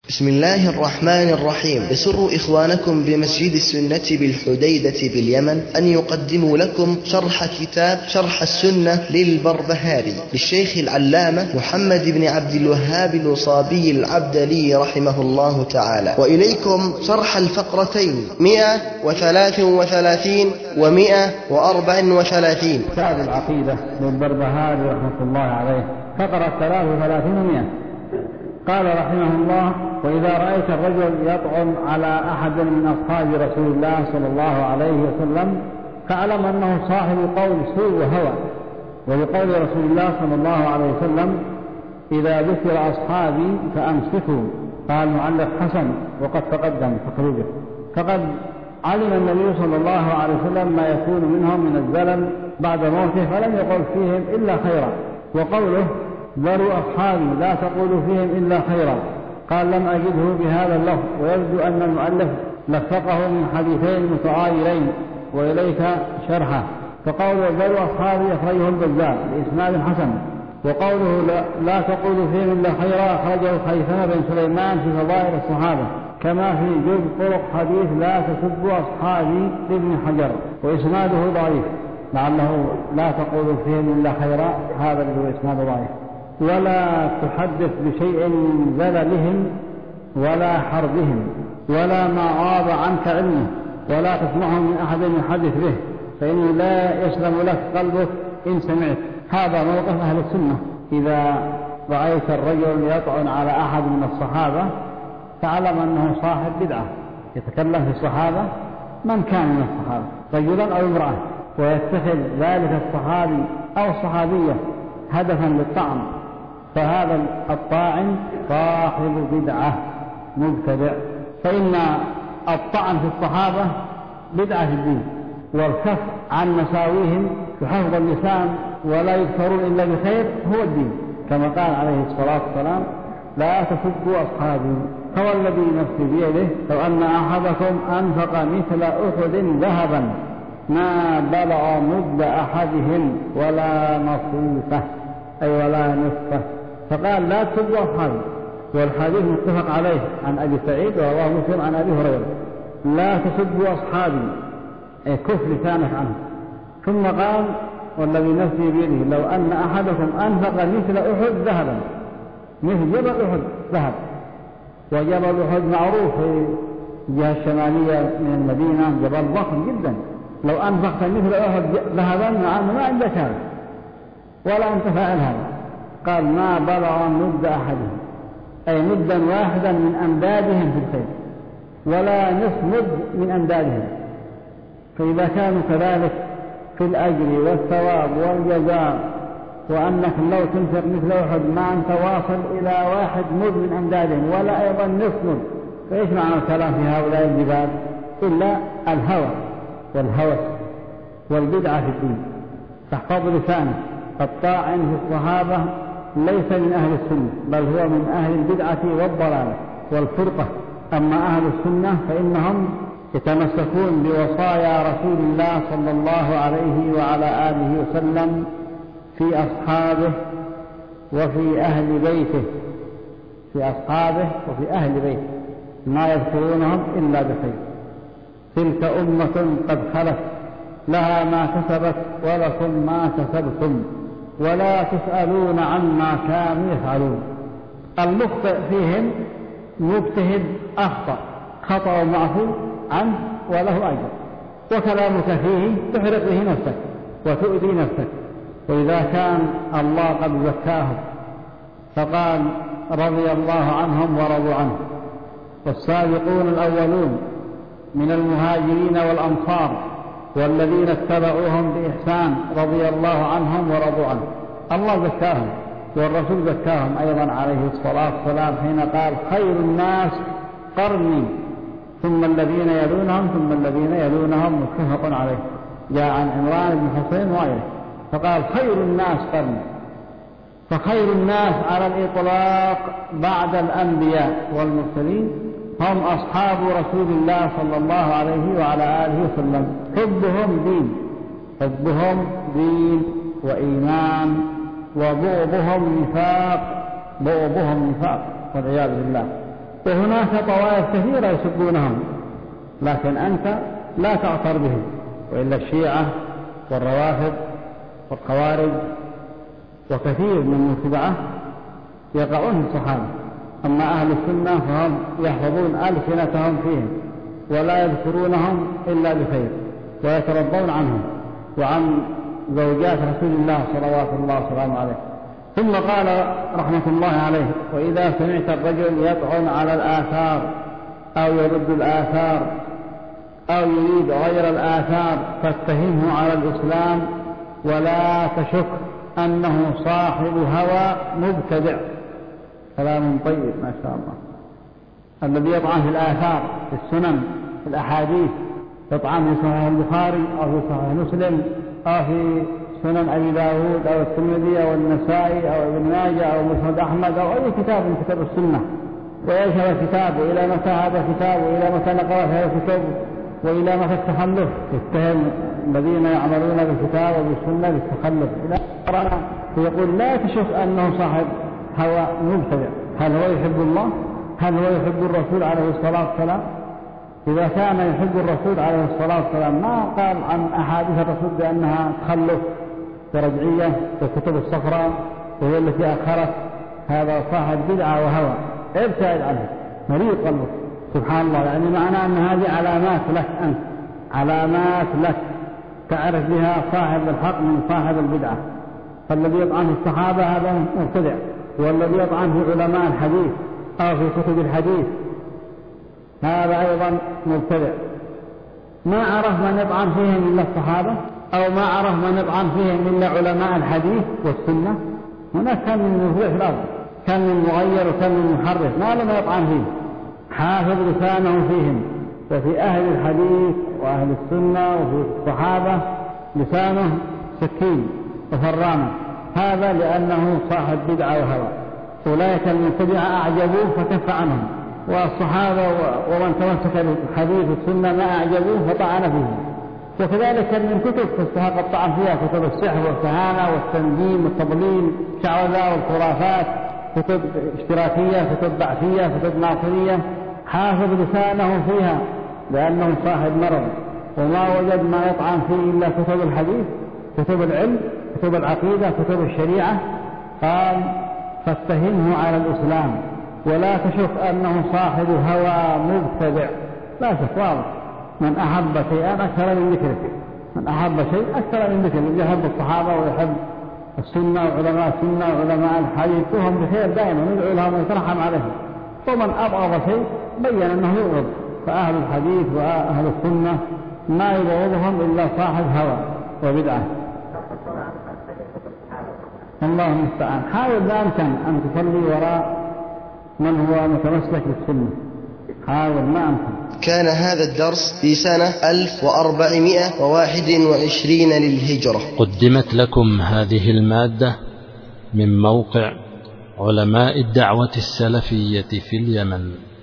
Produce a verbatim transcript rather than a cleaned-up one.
بسم الله الرحمن الرحيم. يسر إخوانكم بمسجد السنة بالحديدة باليمن أن يقدموا لكم شرح كتاب شرح السنة للبربهاري للشيخ العلامة محمد بن عبد الوهاب الوصابي العبدلي رحمه الله تعالى. وإليكم شرح الفقرتين مئة وثلاث وثلاثين ومئة وأربع وثلاثين. كتاب العقيدة للبربهاري رحمة الله عليه، فقرة ثلاث وثلاثين ومئة. قال رحمه الله: وإذا رأيت الرجل يطعن على أحد من أصحاب رسول الله صلى الله عليه وسلم فاعلم أنه صاحب قول سوء وهوى، ولقول رسول الله صلى الله عليه وسلم: إذا ذكر أصحابي فأمسكوا. قال المؤلف: حسن، وقد تقدم تخريجه. فقد علم النبي صلى الله عليه وسلم ما يكون منهم من الزلل بعد موته، فلم يقل فيهم إلا خيرا. وقوله: ذروا أصحابي لا تقولوا فيهم إلا خيرا، قال: لم أجده بهذا اللفظ، ويبدو أن المؤلف لفقه من حديثين متعايرين، وإليك شرحه. فقوله ذروا أصحابي أخرجه البزار بإسناد حسن، وقوله لا, لا تقولوا فيهم إلا خيرا أخرجه خيثمة بن سليمان في فضائل الصحابة، كما في جزء طرق حديث لا تسبوا أصحابي لابن حجر، وإسناده ضعيف، لعله لا تقولوا فيهم إلا خيرا، هذا اللي هو إسناده ضعيف. ولا تحدث بشيء من زللهم ولا حربهم ولا ما غاب عنك علمه، ولا تسمعه من أحد يحدث به، فإنه لا يسلم لك قلبك إن سمعت. هذا موقف أهل السنة. إذا رأيت الرجل يطعن على أحد من الصحابة فاعلم أنه صاحب بدعة، يتكلم في الصحابة من كان من الصحابة، رجلا أو امرأة، ويتخذ ذلك الصحابي أو الصحابية هدفا للطعن، فهذا الطاعن صاحب بدعة مبتدع. فإن الطعن في الصحابة بدعة في الدين، والكف عن مساويهم بحفظ اللسان ولا يذكرون إلا بخير هو الدين، كما قال عليه الصلاة والسلام: لا تسبوا أصحابي، هو الذي نفسي بيده لو أن أحدكم أنفق مثل أحد ذهبا ما بلغ مد أحدهم ولا نصيفه، أي ولا نصفه. فقال: لا تسبوا أصحابي، والحديث متفق عليه عن أبي سعيد ورواه مسلم عن أبي هريرة: لا تسبوا أصحابي، أي كف لسانك عنه. ثم قال: والذي نفسي بيده لو أن أحدكم أنفق مثل أحد ذهبا، مثل جبل أحد ذهب، وجبل أحد معروف في الجهة الشمالية من المدينة، جبل ضخم جدا، لو أنفقت مثل أحد ذهبا مع أنه ما عندك هذا ولا أنت فاعل هذا. قال: ما بلغ مد أحدهم، أي مدا واحدا من أمدادهم في الخير، ولا نصف مد من أمدادهم. فإذا كانوا كذلك في الأجر والثواب والجزاء، وأنك لو تنفق مثل أحد ما أنت واصل إلى واحد مد من أمدادهم ولا أيضا نصف مد، فإيش معنى الكلام في هؤلاء الجبال؟ إلا الهوى والهوس والبدعة في الدين. تحفظ لسانه. الطاعن في الصحابة ليس من أهل السنة، بل هو من أهل البدعة والضلالة والفرقة. أما أهل السنة فإنهم يتمسكون بوصايا رسول الله صلى الله عليه وعلى آله وسلم في أصحابه وفي أهل بيته، في أصحابه وفي أهل بيته، ما يذكرونهم إلا بخير. تلك أمة قد خلت لها ما كسبت ولكم ما كسبتم ولا تسألون عما كانوا يفعلون. المخطئ فيهم مجتهد أخطأ، خطأ معفو عنه وله أجر، وكلامك فيه تحرق به نفسك وتؤذي نفسك. وإذا كان الله قد زكاهم فقال: رضي الله عنهم ورضوا عنه، والسابقون الأولون من المهاجرين والأنصار والذين اتبعوهم بإحسان رضي الله عنهم ورضوا عنه. الله زكاهم، والرسول زكاهم أيضا عليه الصلاة والسلام حين قال: خير الناس قرني ثم الذين يلونهم ثم الذين يلونهم، متفق عليه، جاء عن عمران بن حسين وغيره، فقال: خير الناس قرني. فخير الناس على الإطلاق بعد الأنبياء والمرسلين هم أصحاب رسول الله صلى الله عليه وعلى آله وسلم. حبهم دين، حبهم دين وإيمان، وبغضهم نفاق، بغضهم نفاق والعياذ بالله. وهناك طوائف كثيرة يسبونهم، لكن أنت لا تعثر بهم. وإلا الشيعة والروافض والخوارج وكثير من المتبعة يقعون في الصحابة. أما أهل السنة فهم يحفظون ألسنتهم فيهم ولا يذكرونهم إلا بخير، ويترضون عنهم وعن زوجات رسول الله صلوات الله وسلامه عليه. ثم قال رحمة الله عليه: وإذا سمعت الرجل يطعن على الآثار أو يرد الآثار أو يريد غير الآثار فاتهمه على الإسلام، ولا تشك أنه صاحب هوى مبتدع. كلام طيب ما شاء الله. الذي يطعن في الآثار، في السنن، في الأحاديث، يطعن في صحيح البخاري أو في صحيح مسلم أو في سنن أبي داود أو الترمذي أو النسائي أو ابن ماجه أو مسند أحمد أو أي كتاب من كتب السنة، ويشهر الكتاب وإلى متى هذا الكتاب وإلى متى نقرأ هذا الكتاب وإلى متى التخلف. يتهم الذين يعملون بالكتاب وبالسنة بالتخلف إلى قرأنا، فيقول لا تشك أنه صاحب هوى مبتدع. هل هو يحب الله؟ هل هو يحب الرسول عليه الصلاة والسلام؟ إذا كان يحب الرسول عليه الصلاة والسلام ما قال عن أحاديث الرسول بأنها تخلف ورجعية وكتب الصفراء وهي التي أخرت. هذا صاحب بدعة وهوى، ابتعد عنه، مريض قلبه. سبحان الله، يعني معنى أن هذه علامات لك أنت، علامات لك تعرف بها صاحب الحق من صاحب البدعة. فالذي يطعن في الصحابة هذا مبتدع، والذي يطعن في علماء الحديث أو في كتب الحديث هذا أيضا مبتدع. ما عرف من يطعن فيهم إلا الصحابة، أو ما عرف من يطعن فيهم إلا علماء الحديث والسنة. هناك كم من مفلح في الأرض، كم من مغير وكم من محرف ما لم يطعن فيه. حافظ لسانه فيهم. ففي أهل الحديث وأهل السنة وفي الصحابة لسانه سكين وفرامة، هذا لأنه صاحب بدعة وهوى. أولئك المبتدعة أعجبوه فكف عنهم، والصحابة ومن تمسك بالحديث والسنة ما أعجبوه فطعن فيه. وكذلك من كتب تستحق الطعن فيها كتب السحر والكهانة والتنجيم والتضليل، شعوذة والخرافات، كتب اشتراكية، كتب بعثية، كتب ناصرية. حافظ لسانه فيها لأنه صاحب مرض، وما وجد ما يطعن فيه إلا كتب الحديث، كتب العلم، كتب العقيدة، كتب الشريعة. قال فاتهمه على الإسلام، ولا تشك أنه صاحب هوى مبتدع. لا شك، واضح. من أحب شيئا أكثر من ذكره، من أحب شيء أكثر من ذكره. يحب الصحابة ويحب السنة وعلماء السنة وعلماء الحديث وهم بخير دائما، ندعو لهم ويترحم عليهم. ومن أبغض شيء بين أنه يبغض. فأهل الحديث وأهل السنة ما يبغضهم إلا صاحب هوى وبدعة. الله المستعان. حاول لا أمكن أن تصلي وراء من هو متمسك بالسنة، حاول ما أمكن. كان هذا الدرس في سنة ألف وأربعمائة وواحد وعشرين للهجرة. قدمت لكم هذه المادة من موقع علماء الدعوة السلفية في اليمن.